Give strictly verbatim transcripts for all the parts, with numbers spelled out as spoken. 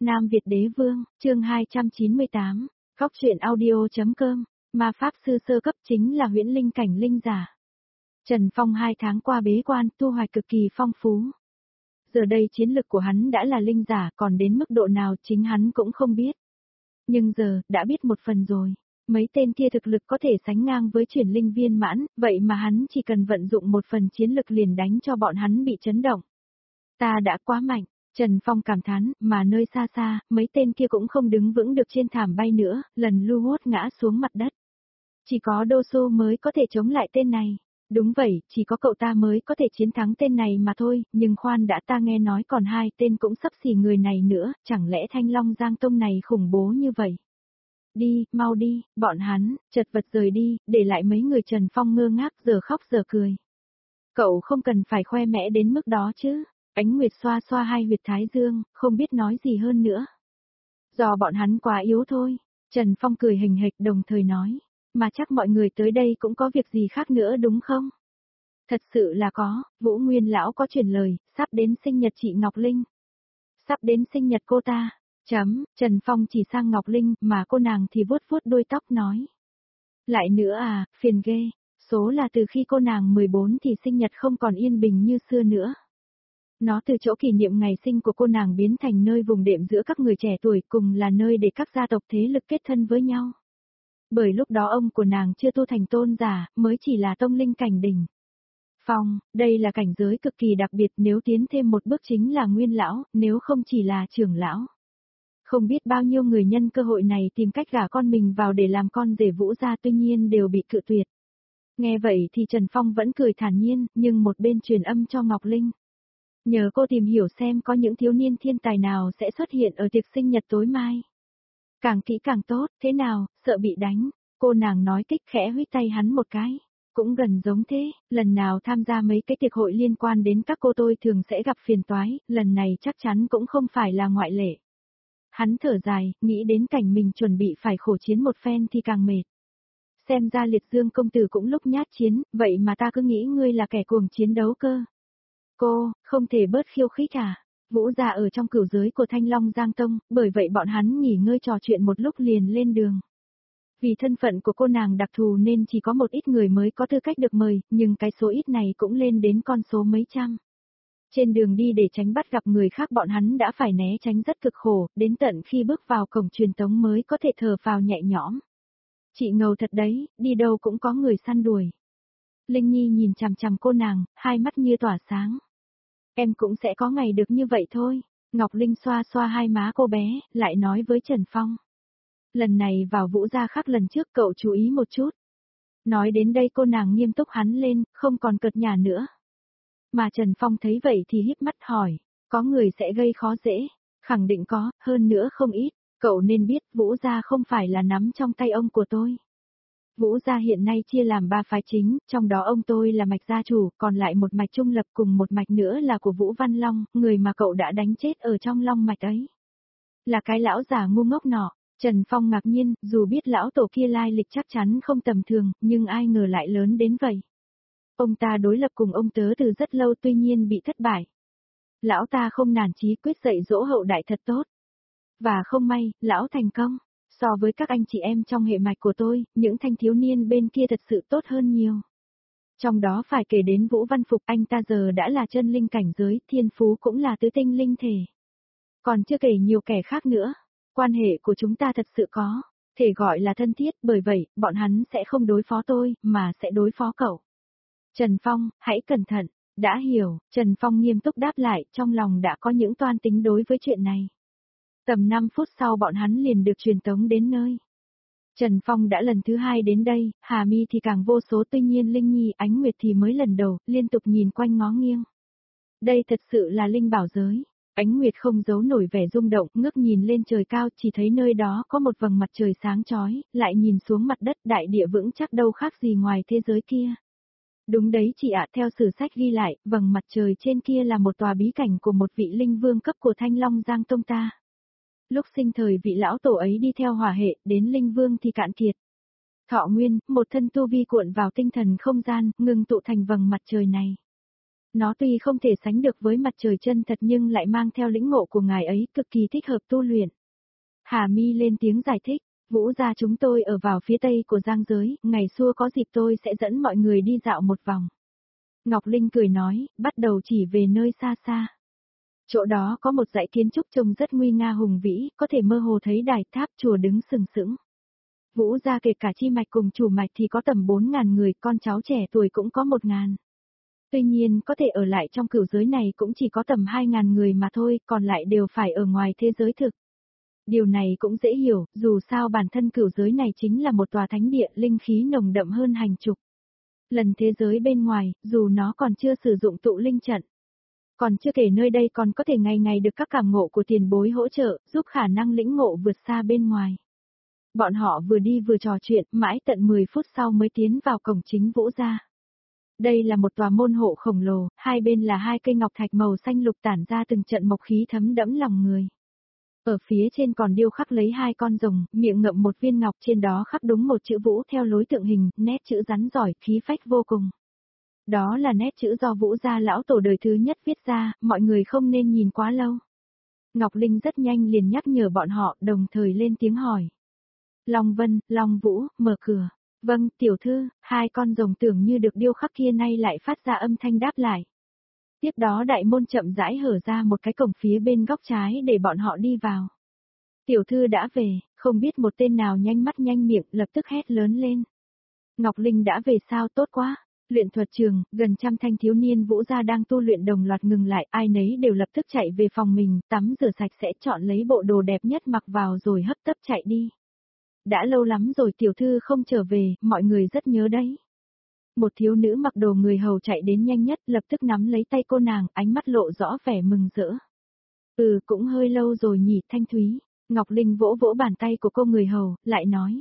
Nam Việt Đế Vương, chương hai trăm chín mươi tám, Góc truyện audio.com, ma pháp sư sơ cấp chính là huyễn linh cảnh linh giả. Trần Phong hai tháng qua bế quan, tu hoạch cực kỳ phong phú. Giờ đây chiến lực của hắn đã là linh giả, còn đến mức độ nào chính hắn cũng không biết. Nhưng giờ, đã biết một phần rồi. Mấy tên kia thực lực có thể sánh ngang với chuyển linh viên mãn, vậy mà hắn chỉ cần vận dụng một phần chiến lực liền đánh cho bọn hắn bị chấn động. Ta đã quá mạnh. Trần Phong cảm thán, mà nơi xa xa, mấy tên kia cũng không đứng vững được trên thảm bay nữa, lần lu hốt ngã xuống mặt đất. Chỉ có Đô Xô mới có thể chống lại tên này. Đúng vậy, chỉ có cậu ta mới có thể chiến thắng tên này mà thôi, nhưng khoan đã, ta nghe nói còn hai tên cũng sắp xỉ người này nữa, chẳng lẽ Thanh Long Giang Tông này khủng bố như vậy? Đi, mau đi, bọn hắn, chật vật rời đi, để lại mấy người Trần Phong ngơ ngác giờ khóc giờ cười. Cậu không cần phải khoe mẽ đến mức đó chứ. Ánh Nguyệt xoa xoa hai huyệt thái dương, không biết nói gì hơn nữa. Do bọn hắn quá yếu thôi. Trần Phong cười hình hịch đồng thời nói. Mà chắc mọi người tới đây cũng có việc gì khác nữa đúng không? Thật sự là có, Vũ Nguyên Lão có truyền lời, sắp đến sinh nhật chị Ngọc Linh. Sắp đến sinh nhật cô ta. Chấm, Trần Phong chỉ sang Ngọc Linh, mà cô nàng thì vuốt vuốt đuôi tóc nói. Lại nữa à, phiền ghê. Số là từ khi cô nàng mười bốn thì sinh nhật không còn yên bình như xưa nữa. Nó từ chỗ kỷ niệm ngày sinh của cô nàng biến thành nơi vùng đệm giữa các người trẻ tuổi, cùng là nơi để các gia tộc thế lực kết thân với nhau. Bởi lúc đó ông của nàng chưa tu thành tôn giả, mới chỉ là tông linh cảnh đỉnh. Phong, đây là cảnh giới cực kỳ đặc biệt, nếu tiến thêm một bước chính là nguyên lão, nếu không chỉ là trưởng lão. Không biết bao nhiêu người nhân cơ hội này tìm cách gả con mình vào để làm con rể Vũ gia, tuy nhiên đều bị cự tuyệt. Nghe vậy thì Trần Phong vẫn cười thản nhiên, nhưng một bên truyền âm cho Ngọc Linh. Nhờ cô tìm hiểu xem có những thiếu niên thiên tài nào sẽ xuất hiện ở tiệc sinh nhật tối mai. Càng kỹ càng tốt, thế nào, sợ bị đánh. Cô nàng nói kích khẽ huýt tay hắn một cái. Cũng gần giống thế, lần nào tham gia mấy cái tiệc hội liên quan đến các cô tôi thường sẽ gặp phiền toái, lần này chắc chắn cũng không phải là ngoại lệ. Hắn thở dài, nghĩ đến cảnh mình chuẩn bị phải khổ chiến một phen thì càng mệt. Xem ra Liệt Dương công tử cũng lúc nhát chiến, vậy mà ta cứ nghĩ ngươi là kẻ cuồng chiến đấu cơ. Cô, không thể bớt khiêu khích à? Vũ gia ở trong cửu giới của Thanh Long Giang Tông, bởi vậy bọn hắn nghỉ ngơi trò chuyện một lúc liền lên đường. Vì thân phận của cô nàng đặc thù nên chỉ có một ít người mới có tư cách được mời, nhưng cái số ít này cũng lên đến con số mấy trăm. Trên đường đi để tránh bắt gặp người khác bọn hắn đã phải né tránh rất cực khổ, đến tận khi bước vào cổng truyền tống mới có thể thở phào nhẹ nhõm. Chị ngầu thật đấy, đi đâu cũng có người săn đuổi. Linh Nhi nhìn chằm chằm cô nàng, hai mắt như tỏa sáng. Em cũng sẽ có ngày được như vậy thôi. Ngọc Linh xoa xoa hai má cô bé, lại nói với Trần Phong. Lần này vào Vũ gia khác lần trước cậu chú ý một chút. Nói đến đây cô nàng nghiêm túc hắn lên, không còn cợt nhả nữa. Mà Trần Phong thấy vậy thì híp mắt hỏi, có người sẽ gây khó dễ? Khẳng định có, hơn nữa không ít. Cậu nên biết Vũ gia không phải là nắm trong tay ông của tôi. Vũ gia hiện nay chia làm ba phái chính, trong đó ông tôi là mạch gia chủ, còn lại một mạch trung lập cùng một mạch nữa là của Vũ Văn Long, người mà cậu đã đánh chết ở trong long mạch ấy. Là cái lão già ngu ngốc nọ. Trần Phong ngạc nhiên, dù biết lão tổ kia lai lịch chắc chắn không tầm thường, nhưng ai ngờ lại lớn đến vậy. Ông ta đối lập cùng ông tớ từ rất lâu tuy nhiên bị thất bại. Lão ta không nản chí quyết dạy dỗ hậu đại thật tốt. Và không may, lão thành công. So với các anh chị em trong hệ mạch của tôi, những thanh thiếu niên bên kia thật sự tốt hơn nhiều. Trong đó phải kể đến Vũ Văn Phục, anh ta giờ đã là chân linh cảnh giới, thiên phú cũng là tứ tinh linh thể. Còn chưa kể nhiều kẻ khác nữa, quan hệ của chúng ta thật sự có, thể gọi là thân thiết, bởi vậy, bọn hắn sẽ không đối phó tôi, mà sẽ đối phó cậu. Trần Phong, hãy cẩn thận, đã hiểu, Trần Phong nghiêm túc đáp lại, trong lòng đã có những toan tính đối với chuyện này. Tầm năm phút sau bọn hắn liền được truyền tống đến nơi. Trần Phong đã lần thứ hai đến đây, Hà Mi thì càng vô số, tuy nhiên Linh Nhi, Ánh Nguyệt thì mới lần đầu, liên tục nhìn quanh ngó nghiêng. Đây thật sự là linh bảo giới. Ánh Nguyệt không giấu nổi vẻ rung động, ngước nhìn lên trời cao, chỉ thấy nơi đó có một vầng mặt trời sáng chói, lại nhìn xuống mặt đất, đại địa vững chắc đâu khác gì ngoài thế giới kia. Đúng đấy chị ạ, theo sử sách ghi lại, vầng mặt trời trên kia là một tòa bí cảnh của một vị linh vương cấp của Thanh Long Giang Tông ta. Lúc sinh thời vị lão tổ ấy đi theo hỏa hệ, đến linh vương thì cạn kiệt. Thọ nguyên, một thân tu vi cuộn vào tinh thần không gian, ngừng tụ thành vầng mặt trời này. Nó tuy không thể sánh được với mặt trời chân thật nhưng lại mang theo lĩnh ngộ của ngài ấy, cực kỳ thích hợp tu luyện. Hà Mi lên tiếng giải thích, Vũ gia chúng tôi ở vào phía tây của Giang giới, ngày xưa có dịp tôi sẽ dẫn mọi người đi dạo một vòng. Ngọc Linh cười nói, bắt đầu chỉ về nơi xa xa. Chỗ đó có một dãy kiến trúc trông rất nguy nga hùng vĩ, có thể mơ hồ thấy đài tháp chùa đứng sừng sững. Vũ gia kể cả chi mạch cùng chủ mạch thì có tầm bốn ngàn người, con cháu trẻ tuổi cũng có một ngàn. Tuy nhiên có thể ở lại trong cửu giới này cũng chỉ có tầm hai ngàn người mà thôi, còn lại đều phải ở ngoài thế giới thực. Điều này cũng dễ hiểu, dù sao bản thân cửu giới này chính là một tòa thánh địa, linh khí nồng đậm hơn hành chục lần thế giới bên ngoài, dù nó còn chưa sử dụng tụ linh trận. Còn chưa kể nơi đây còn có thể ngày ngày được các cảm ngộ của tiền bối hỗ trợ, giúp khả năng lĩnh ngộ vượt xa bên ngoài. Bọn họ vừa đi vừa trò chuyện, mãi tận mười phút sau mới tiến vào cổng chính Vũ gia. Đây là một tòa môn hộ khổng lồ, hai bên là hai cây ngọc thạch màu xanh lục tản ra từng trận mộc khí thấm đẫm lòng người. Ở phía trên còn điêu khắc lấy hai con rồng, miệng ngậm một viên ngọc, trên đó khắc đúng một chữ Vũ theo lối tượng hình, nét chữ rắn giỏi, khí phách vô cùng. Đó là nét chữ do Vũ gia lão tổ đời thứ nhất viết ra, mọi người không nên nhìn quá lâu. Ngọc Linh rất nhanh liền nhắc nhở bọn họ, đồng thời lên tiếng hỏi. Long Vân, Long Vũ, mở cửa. Vâng, tiểu thư, hai con rồng tưởng như được điêu khắc kia nay lại phát ra âm thanh đáp lại. Tiếp đó đại môn chậm rãi hở ra một cái cổng phía bên góc trái để bọn họ đi vào. Tiểu thư đã về, không biết một tên nào nhanh mắt nhanh miệng lập tức hét lớn lên. Ngọc Linh đã về sao, tốt quá. Luyện thuật trường, gần trăm thanh thiếu niên Vũ gia đang tu luyện đồng loạt ngừng lại, ai nấy đều lập tức chạy về phòng mình, tắm rửa sạch sẽ chọn lấy bộ đồ đẹp nhất mặc vào rồi hấp tấp chạy đi. Đã lâu lắm rồi tiểu thư không trở về, mọi người rất nhớ đấy. Một thiếu nữ mặc đồ người hầu chạy đến nhanh nhất, lập tức nắm lấy tay cô nàng, ánh mắt lộ rõ vẻ mừng rỡ. Ừ, cũng hơi lâu rồi nhỉ, Thanh Thúy. Ngọc Linh vỗ vỗ bàn tay của cô người hầu, lại nói.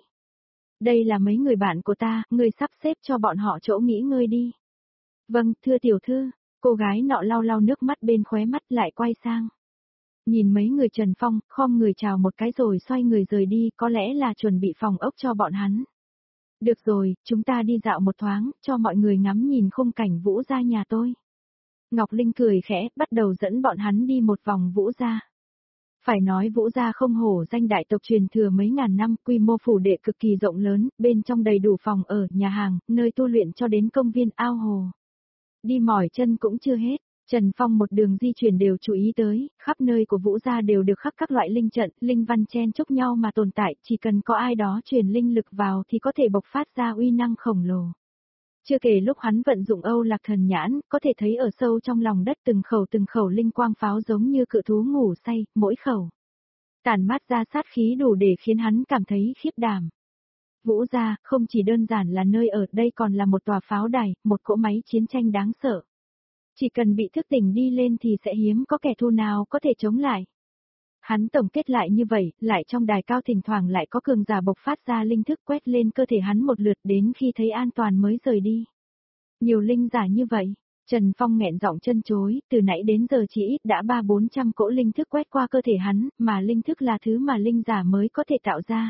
Đây là mấy người bạn của ta, người sắp xếp cho bọn họ chỗ nghỉ ngơi đi. Vâng, thưa tiểu thư, cô gái nọ lau lau nước mắt bên khóe mắt lại quay sang. Nhìn mấy người Trần Phong, khom người chào một cái rồi xoay người rời đi, có lẽ là chuẩn bị phòng ốc cho bọn hắn. Được rồi, chúng ta đi dạo một thoáng, cho mọi người ngắm nhìn khung cảnh Vũ gia nhà tôi. Ngọc Linh cười khẽ, bắt đầu dẫn bọn hắn đi một vòng Vũ gia. Phải nói Vũ gia không hổ danh đại tộc truyền thừa mấy ngàn năm, quy mô phủ đệ cực kỳ rộng lớn, bên trong đầy đủ phòng ở, nhà hàng, nơi tu luyện cho đến công viên ao hồ. Đi mỏi chân cũng chưa hết. Trần Phong một đường di chuyển đều chú ý tới, khắp nơi của Vũ gia đều được khắc các loại linh trận, linh văn chen chúc nhau mà tồn tại, chỉ cần có ai đó truyền linh lực vào thì có thể bộc phát ra uy năng khổng lồ. Chưa kể lúc hắn vận dụng Âu Lạc Thần Nhãn, có thể thấy ở sâu trong lòng đất từng khẩu từng khẩu linh quang pháo giống như cự thú ngủ say, mỗi khẩu tản mát ra sát khí đủ để khiến hắn cảm thấy khiếp đảm. Vũ gia không chỉ đơn giản là nơi ở, đây còn là một tòa pháo đài, một cỗ máy chiến tranh đáng sợ. Chỉ cần bị thức tỉnh đi lên thì sẽ hiếm có kẻ thù nào có thể chống lại. Hắn tổng kết lại như vậy, lại trong đài cao thỉnh thoảng lại có cường giả bộc phát ra linh thức quét lên cơ thể hắn một lượt đến khi thấy an toàn mới rời đi. Nhiều linh giả như vậy, Trần Phong nghẹn giọng chân chối, từ nãy đến giờ chỉ ít đã ba bốn trăm cỗ linh thức quét qua cơ thể hắn, mà linh thức là thứ mà linh giả mới có thể tạo ra.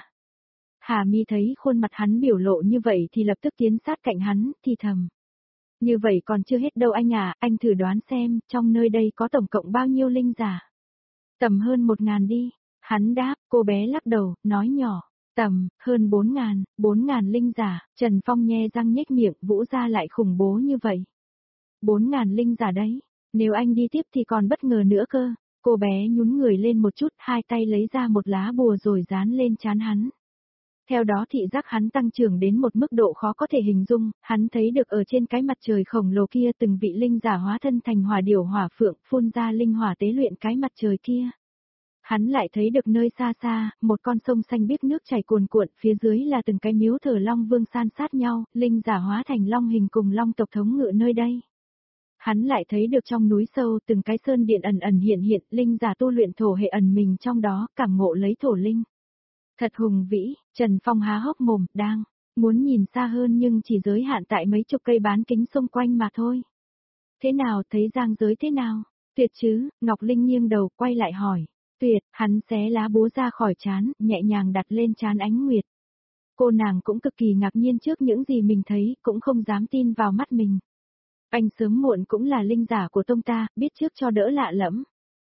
Hà Mi thấy khuôn mặt hắn biểu lộ như vậy thì lập tức tiến sát cạnh hắn, thì thầm. Như vậy còn chưa hết đâu anh à, anh thử đoán xem, trong nơi đây có tổng cộng bao nhiêu linh giả? Tầm hơn một ngàn đi. Hắn đáp, cô bé lắc đầu, nói nhỏ, tầm, hơn bốn ngàn, bốn ngàn linh giả. Trần Phong nhe răng nhếch miệng, Vũ gia lại khủng bố như vậy. Bốn ngàn linh giả đấy, nếu anh đi tiếp thì còn bất ngờ nữa cơ. Cô bé nhún người lên một chút, hai tay lấy ra một lá bùa rồi dán lên trán hắn. Theo đó thị giác hắn tăng trưởng đến một mức độ khó có thể hình dung, hắn thấy được ở trên cái mặt trời khổng lồ kia từng vị linh giả hóa thân thành hỏa điểu hỏa phượng, phun ra linh hỏa tế luyện cái mặt trời kia. Hắn lại thấy được nơi xa xa, một con sông xanh biếc nước chảy cuồn cuộn, phía dưới là từng cái miếu thờ long vương san sát nhau, linh giả hóa thành long hình cùng long tộc thống ngự nơi đây. Hắn lại thấy được trong núi sâu từng cái sơn điện ẩn ẩn hiện hiện, linh giả tu luyện thổ hệ ẩn mình trong đó, cảm ngộ lấy thổ linh. Thật hùng vĩ, Trần Phong há hốc mồm, đang muốn nhìn xa hơn nhưng chỉ giới hạn tại mấy chục cây bán kính xung quanh mà thôi. Thế nào, thấy giang giới thế nào? Tuyệt chứ, Ngọc Linh nghiêng đầu quay lại hỏi. Tuyệt, hắn xé lá búa ra khỏi trán, nhẹ nhàng đặt lên trán Ánh Nguyệt. Cô nàng cũng cực kỳ ngạc nhiên trước những gì mình thấy, cũng không dám tin vào mắt mình. Anh sớm muộn cũng là linh giả của tông ta, biết trước cho đỡ lạ lẫm.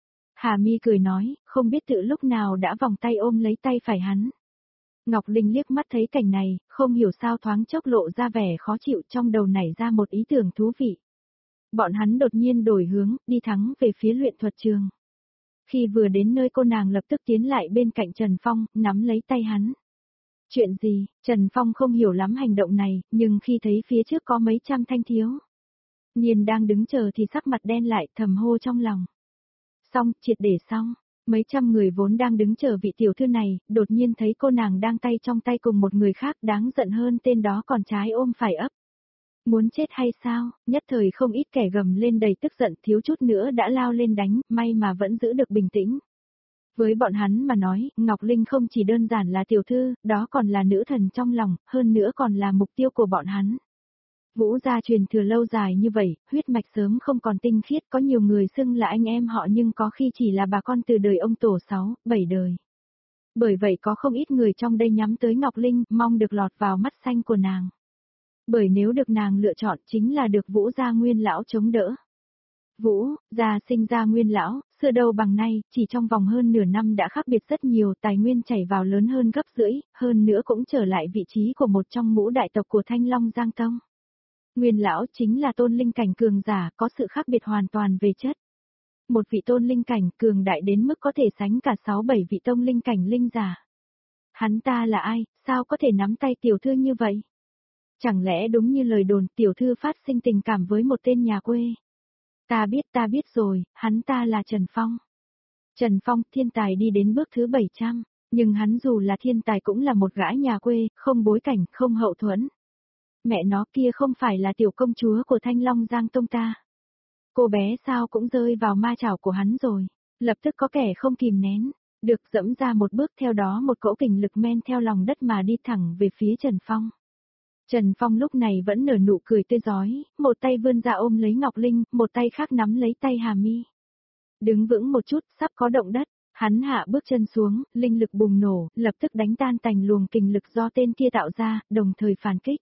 Hà Mi cười nói, không biết tự lúc nào đã vòng tay ôm lấy tay phải hắn. Ngọc Linh liếc mắt thấy cảnh này, không hiểu sao thoáng chốc lộ ra vẻ khó chịu, trong đầu nảy ra một ý tưởng thú vị. Bọn hắn đột nhiên đổi hướng, đi thẳng về phía luyện thuật trường. Khi vừa đến nơi cô nàng lập tức tiến lại bên cạnh Trần Phong, nắm lấy tay hắn. Chuyện gì? Trần Phong không hiểu lắm hành động này, nhưng khi thấy phía trước có mấy trăm thanh thiếu niên đang đứng chờ thì sắc mặt đen lại, thầm hô trong lòng. Xong, triệt để xong. Mấy trăm người vốn đang đứng chờ vị tiểu thư này, đột nhiên thấy cô nàng đang tay trong tay cùng một người khác, đáng giận hơn tên đó còn trái ôm phải ấp. Muốn chết hay sao? Nhất thời không ít kẻ gầm lên đầy tức giận, thiếu chút nữa đã lao lên đánh, may mà vẫn giữ được bình tĩnh. Với bọn hắn mà nói, Ngọc Linh không chỉ đơn giản là tiểu thư, đó còn là nữ thần trong lòng, hơn nữa còn là mục tiêu của bọn hắn. Vũ gia truyền thừa lâu dài như vậy, huyết mạch sớm không còn tinh khiết, có nhiều người xưng là anh em họ nhưng có khi chỉ là bà con từ đời ông tổ sáu, bảy đời. Bởi vậy có không ít người trong đây nhắm tới Ngọc Linh, mong được lọt vào mắt xanh của nàng. Bởi nếu được nàng lựa chọn chính là được Vũ gia nguyên lão chống đỡ. Vũ, gia sinh ra nguyên lão, xưa đâu bằng nay, chỉ trong vòng hơn nửa năm đã khác biệt rất nhiều, tài nguyên chảy vào lớn hơn gấp rưỡi, hơn nữa cũng trở lại vị trí của một trong ngũ đại tộc của Thanh Long Giang Tông. Nguyên lão chính là tôn linh cảnh cường giả, có sự khác biệt hoàn toàn về chất. Một vị tôn linh cảnh cường đại đến mức có thể sánh cả sáu bảy vị tông linh cảnh linh giả. Hắn ta là ai, sao có thể nắm tay tiểu thư như vậy? Chẳng lẽ đúng như lời đồn tiểu thư phát sinh tình cảm với một tên nhà quê? Ta biết ta biết rồi, hắn ta là Trần Phong. Trần Phong, thiên tài đi đến bước thứ bảy trăm, nhưng hắn dù là thiên tài cũng là một gã nhà quê, không bối cảnh, không hậu thuẫn. Mẹ nó kia không phải là tiểu công chúa của Thanh Long Giang Tông ta. Cô bé sao cũng rơi vào ma chảo của hắn rồi, lập tức có kẻ không kìm nén, được dẫm ra một bước, theo đó một cỗ kình lực men theo lòng đất mà đi thẳng về phía Trần Phong. Trần Phong lúc này vẫn nở nụ cười tươi rói, một tay vươn ra ôm lấy Ngọc Linh, một tay khác nắm lấy tay Hà Mi. Đứng vững một chút, sắp có động đất, hắn hạ bước chân xuống, linh lực bùng nổ, lập tức đánh tan tành luồng kình lực do tên kia tạo ra, đồng thời phản kích.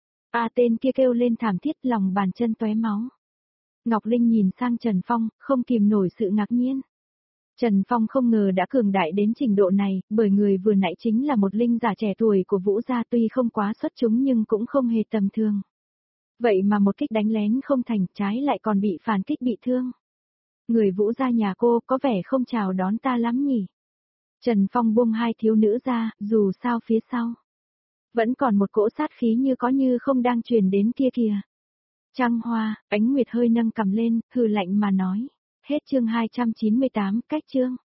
A tên kia kêu lên thảm thiết, lòng bàn chân tóe máu. Ngọc Linh nhìn sang Trần Phong, không kìm nổi sự ngạc nhiên. Trần Phong không ngờ đã cường đại đến trình độ này, bởi người vừa nãy chính là một linh giả trẻ tuổi của Vũ gia, tuy không quá xuất chúng nhưng cũng không hề tầm thường. Vậy mà một kích đánh lén không thành, trái lại còn bị phản kích bị thương. Người Vũ gia nhà cô có vẻ không chào đón ta lắm nhỉ. Trần Phong buông hai thiếu nữ ra, dù sao phía sau vẫn còn một cỗ sát khí như có như không đang truyền đến kia kìa. Trăng Hoa, Ánh Nguyệt hơi nâng cằm lên, hừ lạnh mà nói. Hết chương hai trăm chín mươi tám, cách chương.